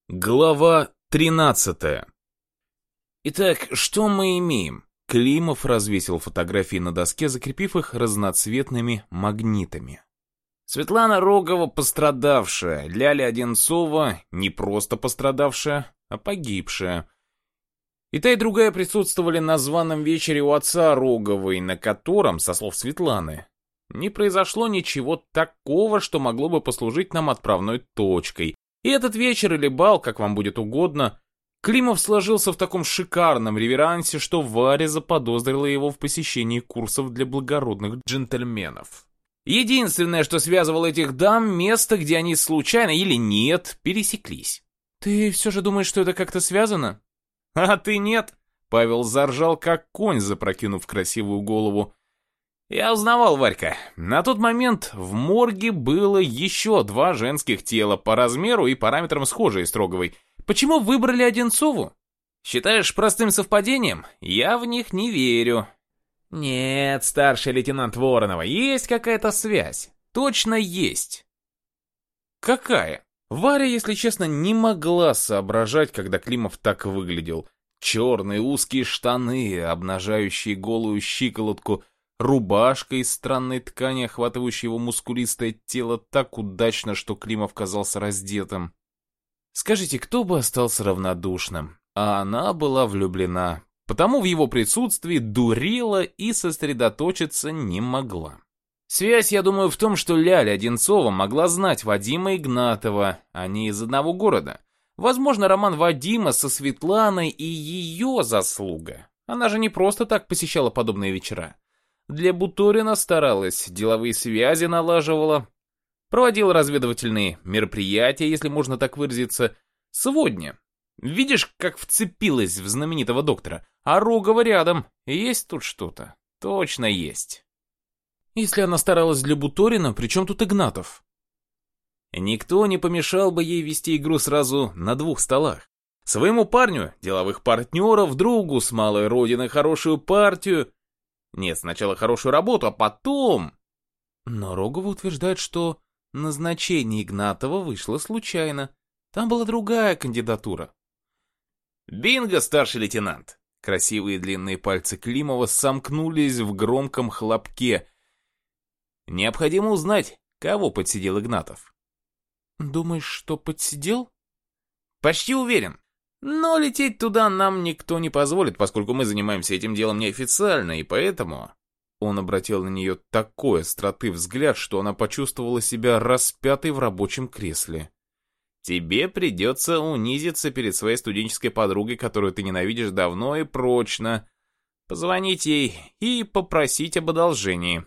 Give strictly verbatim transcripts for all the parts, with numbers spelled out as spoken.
Глава тринадцатая. Итак, что мы имеем? Климов развесил фотографии на доске, закрепив их разноцветными магнитами. Светлана Рогова пострадавшая, Ляля Одинцова не просто пострадавшая, а погибшая. И та, и другая присутствовали на званом вечере у отца Роговой, на котором, со слов Светланы, не произошло ничего такого, что могло бы послужить нам отправной точкой. И этот вечер или бал, как вам будет угодно, Климов сложился в таком шикарном реверансе, что Варя заподозрила его в посещении курсов для благородных джентльменов. Единственное, что связывало этих дам, место, где они случайно или нет пересеклись. «Ты все же думаешь, что это как-то связано?» «А ты нет?» Павел заржал, как конь, запрокинув красивую голову. «Я узнавал, Варька. На тот момент в морге было еще два женских тела, по размеру и параметрам схожие с Роговой. Почему выбрали Одинцову? Считаешь простым совпадением? Я в них не верю». «Нет, старший лейтенант Воронова, есть какая-то связь. Точно есть». «Какая?» Варя, если честно, не могла соображать, когда Климов так выглядел. Черные узкие штаны, обнажающие голую щиколотку, рубашка из странной ткани, охватывающая его мускулистое тело так удачно, что Климов казался раздетым. Скажите, кто бы остался равнодушным? А она была влюблена, потому в его присутствии дурила и сосредоточиться не могла. Связь, я думаю, в том, что Ляля Одинцова могла знать Вадима Игнатова, они из одного города. Возможно, роман Вадима со Светланой и ее заслуга. Она же не просто так посещала подобные вечера. Для Буторина старалась, деловые связи налаживала, проводила разведывательные мероприятия, если можно так выразиться. Сегодня. Видишь, как вцепилась в знаменитого доктора? А Рогова рядом. Есть тут что-то? Точно есть. Если она старалась для Буторина, при чем тут Игнатов? Никто не помешал бы ей вести игру сразу на двух столах. Своему парню, деловых партнеров, другу с малой родины хорошую партию. Нет, сначала хорошую работу, а потом... Но Рогова утверждает, что назначение Игнатова вышло случайно. Там была другая кандидатура. Бинго, старший лейтенант! Красивые длинные пальцы Климова сомкнулись в громком хлопке. Необходимо узнать, кого подсидел Игнатов. Думаешь, что подсидел? Почти уверен. Но лететь туда нам никто не позволит, поскольку мы занимаемся этим делом неофициально, и поэтому... Он обратил на нее такой остроты взгляд, что она почувствовала себя распятой в рабочем кресле. Тебе придется унизиться перед своей студенческой подругой, которую ты ненавидишь давно и прочно, позвонить ей и попросить об одолжении.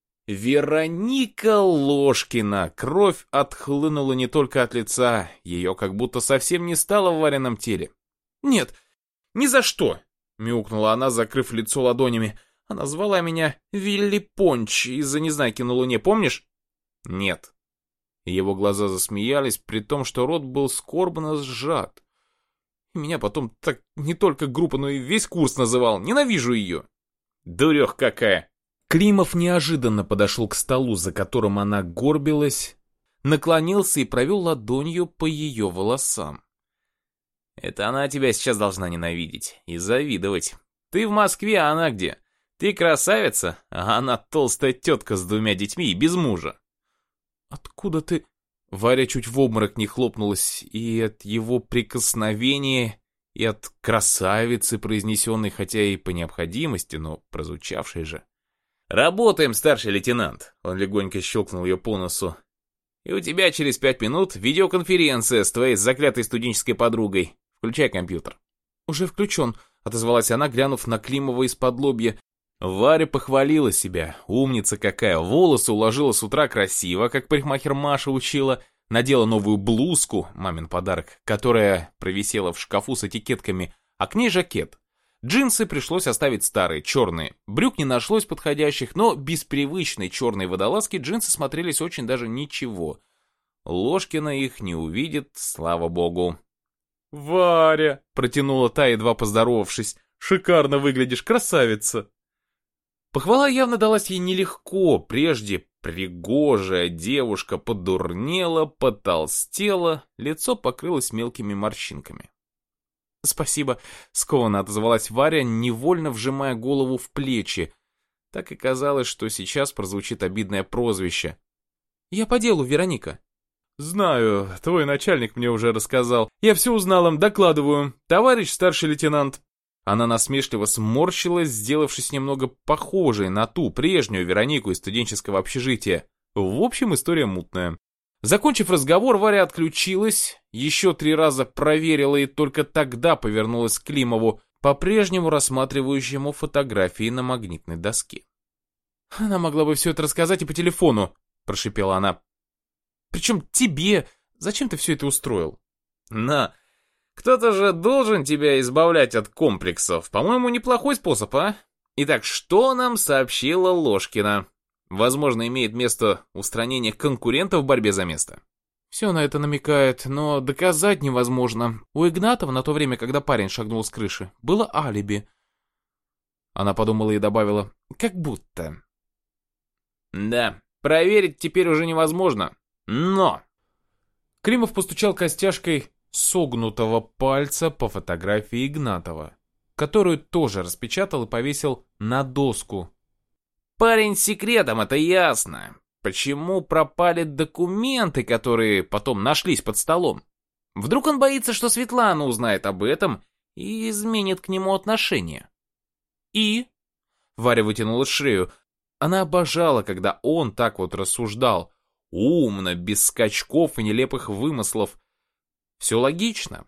Вероника Ложкина. Кровь отхлынула не только от лица, ее как будто совсем не стало в Варином теле. «Нет, ни за что!» — мяукнула она, закрыв лицо ладонями. «Она звала меня Вилли Понч из-за Незнайки на Луне, помнишь?» «Нет». Его глаза засмеялись, при том, что рот был скорбно сжат. Меня потом так не только группа, но и весь курс называл. Ненавижу ее. «Дурех какая!» Климов неожиданно подошел к столу, за которым она горбилась, наклонился и провел ладонью по ее волосам. «Это она тебя сейчас должна ненавидеть и завидовать. Ты в Москве, а она где? Ты красавица, а она толстая тетка с двумя детьми и без мужа». «Откуда ты...» Варя чуть в обморок не хлопнулась и от его прикосновения, и от красавицы, произнесенной хотя и по необходимости, но прозвучавшей же. «Работаем, старший лейтенант!» Он легонько щелкнул ее по носу. «И у тебя через пять минут видеоконференция с твоей заклятой студенческой подругой. Включай компьютер». «Уже включен», — отозвалась она, глянув на Климова из-под лобья. Варя похвалила себя. Умница какая. Волосы уложила с утра красиво, как парикмахер Маша учила. Надела новую блузку, мамин подарок, которая провисела в шкафу с этикетками, а к ней жакет. Джинсы пришлось оставить старые, черные. Брюк не нашлось подходящих, но без привычной черной водолазки джинсы смотрелись очень даже ничего. Ложкина их не увидит, слава богу. «Варя!» — протянула та, едва поздоровавшись. «Шикарно выглядишь, красавица!» Похвала явно далась ей нелегко, прежде пригожая девушка подурнела, потолстела, лицо покрылось мелкими морщинками. «Спасибо», — скованно отозвалась Варя, невольно вжимая голову в плечи. Так и казалось, что сейчас прозвучит обидное прозвище. «Я по делу, Вероника». «Знаю, твой начальник мне уже рассказал. Я все узнала, докладываю. Товарищ старший лейтенант». Она насмешливо сморщилась, сделавшись немного похожей на ту прежнюю Веронику из студенческого общежития. В общем, история мутная. Закончив разговор, Варя отключилась, еще три раза проверила и только тогда повернулась к Климову, по-прежнему рассматривающему фотографии на магнитной доске. «Она могла бы все это рассказать и по телефону», — прошипела она. «Причем тебе? Зачем ты все это устроил?» «На, кто-то же должен тебя избавлять от комплексов. По-моему, неплохой способ, а? Итак, что нам сообщила Ложкина? Возможно, имеет место устранение конкурентов в борьбе за место». «Все на это намекает, но доказать невозможно. У Игнатова на то время, когда парень шагнул с крыши, было алиби». Она подумала и добавила: «как будто». «Да, проверить теперь уже невозможно. Но...» Климов постучал костяшкой согнутого пальца по фотографии Игнатова, которую тоже распечатал и повесил на доску. «Парень с секретом, это ясно. Почему пропали документы, которые потом нашлись под столом? Вдруг он боится, что Светлана узнает об этом и изменит к нему отношение?» «И?» Варя вытянула шею. Она обожала, когда он так вот рассуждал. Умно, без скачков и нелепых вымыслов. Все логично.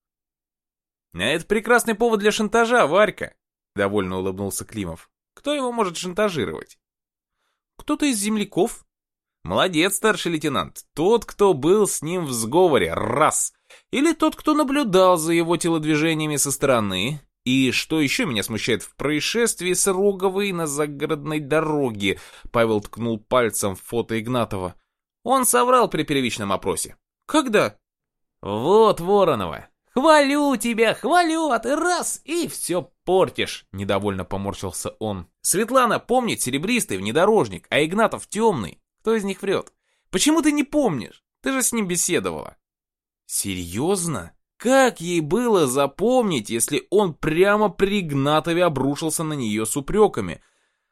«А это прекрасный повод для шантажа, Варька», — довольно улыбнулся Климов. «Кто его может шантажировать?» «Кто-то из земляков». «Молодец, старший лейтенант. Тот, кто был с ним в сговоре, раз. Или тот, кто наблюдал за его телодвижениями со стороны. И что еще меня смущает в происшествии с Роговой на загородной дороге?» Павел ткнул пальцем в фото Игнатова. «Он соврал при первичном опросе». «Когда?» «Вот, Воронова. Хвалю тебя, хвалю, а ты раз, и все портишь», — недовольно поморщился он. «Светлана помнит серебристый внедорожник, а Игнатов темный. Кто из них врет? Почему ты не помнишь? Ты же с ним беседовала». «Серьезно? Как ей было запомнить, если он прямо при Игнатове обрушился на нее с упреками?»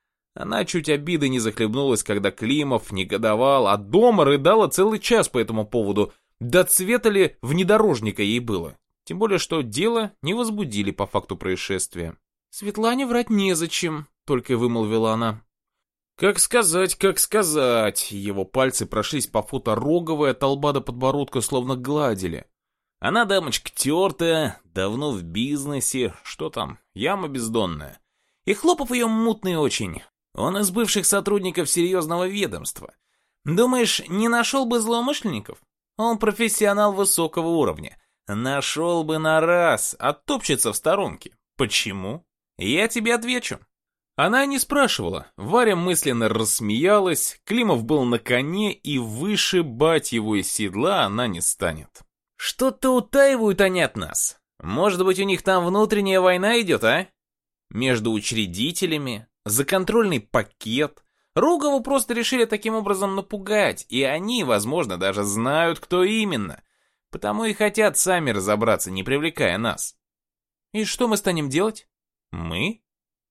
Она чуть обиды не захлебнулась, когда Климов негодовал, а дома рыдала целый час по этому поводу. До цвета ли внедорожника ей было? Тем более, что дело не возбудили по факту происшествия. «Светлане врать незачем», — только и вымолвила она. «Как сказать, как сказать». Его пальцы прошлись по фото Роговой от лба до подбородка, словно гладили. Она дамочка тертая, давно в бизнесе, что там, яма бездонная. И Хлопов ее мутный очень. Он из бывших сотрудников серьезного ведомства. Думаешь, не нашел бы злоумышленников? Он профессионал высокого уровня. Нашел бы на раз, оттопчется в сторонке. Почему? Я тебе отвечу». Она не спрашивала. Варя мысленно рассмеялась. Климов был на коне, и вышибать его из седла она не станет. «Что-то утаивают они от нас. Может быть, у них там внутренняя война идет, а? Между учредителями, за контрольный пакет. Рогову просто решили таким образом напугать, и они, возможно, даже знают, кто именно. Потому и хотят сами разобраться, не привлекая нас». «И что мы станем делать?» «Мы?»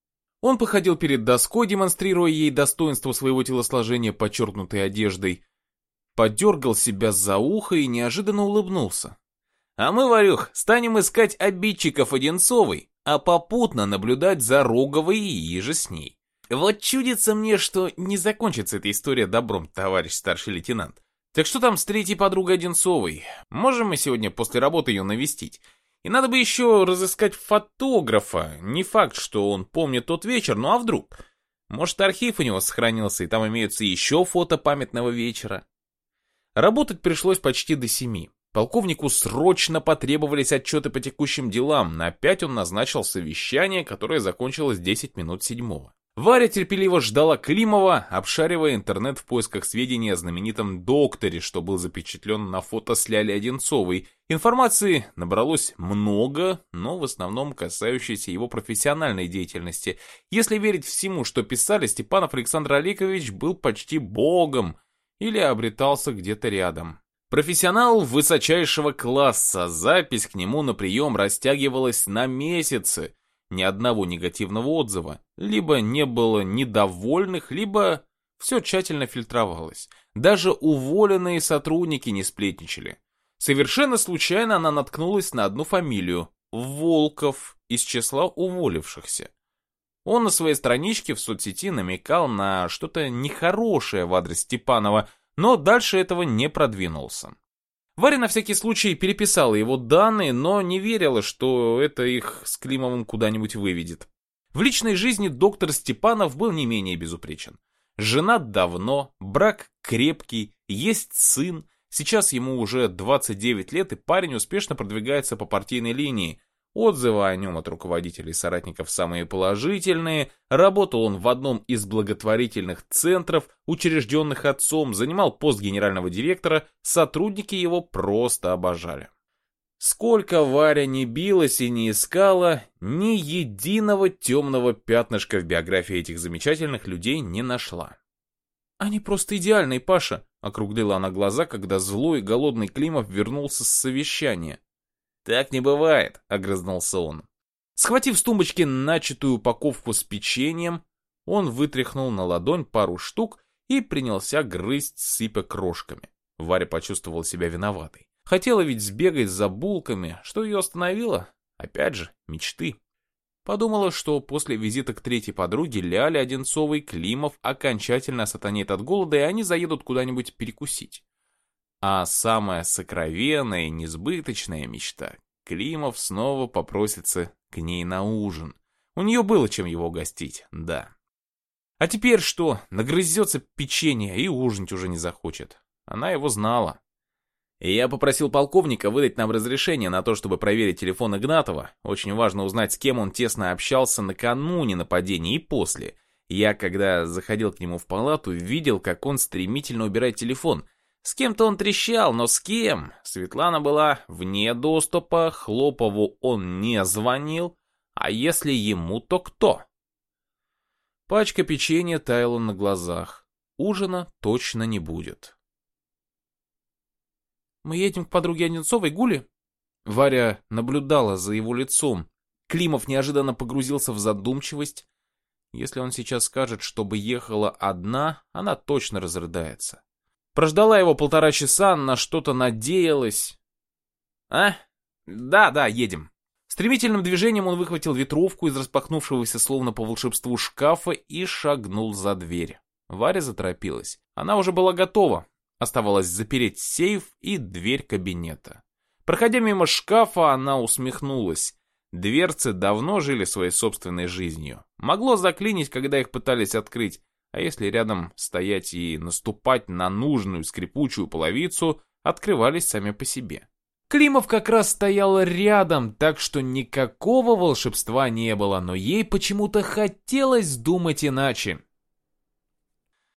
Он походил перед доской, демонстрируя ей достоинство своего телосложения, подчеркнутой одеждой. Подергал себя за ухо и неожиданно улыбнулся. «А мы, Варюх, станем искать обидчиков Одинцовой, а попутно наблюдать за Роговой и иже с ней. Вот чудится мне, что не закончится эта история добром, товарищ старший лейтенант. Так что там с третьей подругой Одинцовой? Можем мы сегодня после работы ее навестить? И надо бы еще разыскать фотографа. Не факт, что он помнит тот вечер, ну а вдруг? Может, архив у него сохранился, и там имеются еще фото памятного вечера». Работать пришлось почти до семи. Полковнику срочно потребовались отчеты по текущим делам. На пять он назначил совещание, которое закончилось десять минут седьмого. Варя терпеливо ждала Климова, обшаривая интернет в поисках сведений о знаменитом докторе, что был запечатлен на фото с Лялей Одинцовой. Информации набралось много, но в основном касающейся его профессиональной деятельности. Если верить всему, что писали, Степанов Александр Олегович был почти богом или обретался где-то рядом. Профессионал высочайшего класса, запись к нему на прием растягивалась на месяцы. Ни одного негативного отзыва. Либо не было недовольных, либо все тщательно фильтровалось. Даже уволенные сотрудники не сплетничали. Совершенно случайно она наткнулась на одну фамилию – Волков, из числа уволившихся. Он на своей страничке в соцсети намекал на что-то нехорошее в адрес Степанова, но дальше этого не продвинулся. Варя на всякий случай переписала его данные, но не верила, что это их с Климовым куда-нибудь выведет. В личной жизни доктор Степанов был не менее безупречен. Женат давно, брак крепкий, есть сын, сейчас ему уже двадцать девять лет, и парень успешно продвигается по партийной линии. Отзывы о нем от руководителей и соратников самые положительные. Работал он в одном из благотворительных центров, учрежденных отцом, занимал пост генерального директора, сотрудники его просто обожали. Сколько Варя не билась и не искала, ни единого темного пятнышка в биографии этих замечательных людей не нашла. «Они просто идеальные, Паша», — округлила она глаза, когда злой и голодный Климов вернулся с совещания. «Так не бывает», — огрызнулся он. Схватив с тумбочки начатую упаковку с печеньем, он вытряхнул на ладонь пару штук и принялся грызть, сыпя крошками. Варя почувствовала себя виноватой. Хотела ведь сбегать за булками, что ее остановило? Опять же, мечты. Подумала, что после визита к третьей подруге Ляле Одинцовой Климов окончательно осатанеет от голода, и они заедут куда-нибудь перекусить. А самая сокровенная и несбыточная мечта — Климов снова попросится к ней на ужин. У нее было чем его угостить, да. А теперь что? Нагрызется печенье и ужинать уже не захочет. Она его знала. И я попросил полковника выдать нам разрешение на то, чтобы проверить телефон Игнатова. Очень важно узнать, с кем он тесно общался накануне нападения и после. Я, когда заходил к нему в палату, видел, как он стремительно убирает телефон. С кем-то он трещал, но с кем? Светлана была вне доступа, Хлопову он не звонил, а если ему, то кто? Пачка печенья таяла на глазах. Ужина точно не будет. «Мы едем к подруге Одинцовой, Гуле?» Варя наблюдала за его лицом. Климов неожиданно погрузился в задумчивость. Если он сейчас скажет, чтобы ехала одна, она точно разрыдается. Прождала его полтора часа, на что-то надеялась. «А? Да, да, едем». Стремительным движением он выхватил ветровку из распахнувшегося словно по волшебству шкафа и шагнул за дверь. Варя заторопилась. Она уже была готова. Оставалось запереть сейф и дверь кабинета. Проходя мимо шкафа, она усмехнулась. Дверцы давно жили своей собственной жизнью. Могло заклинить, когда их пытались открыть. А если рядом стоять и наступать на нужную скрипучую половицу, открывались сами по себе. Климов как раз стоял рядом, так что никакого волшебства не было, но ей почему-то хотелось думать иначе.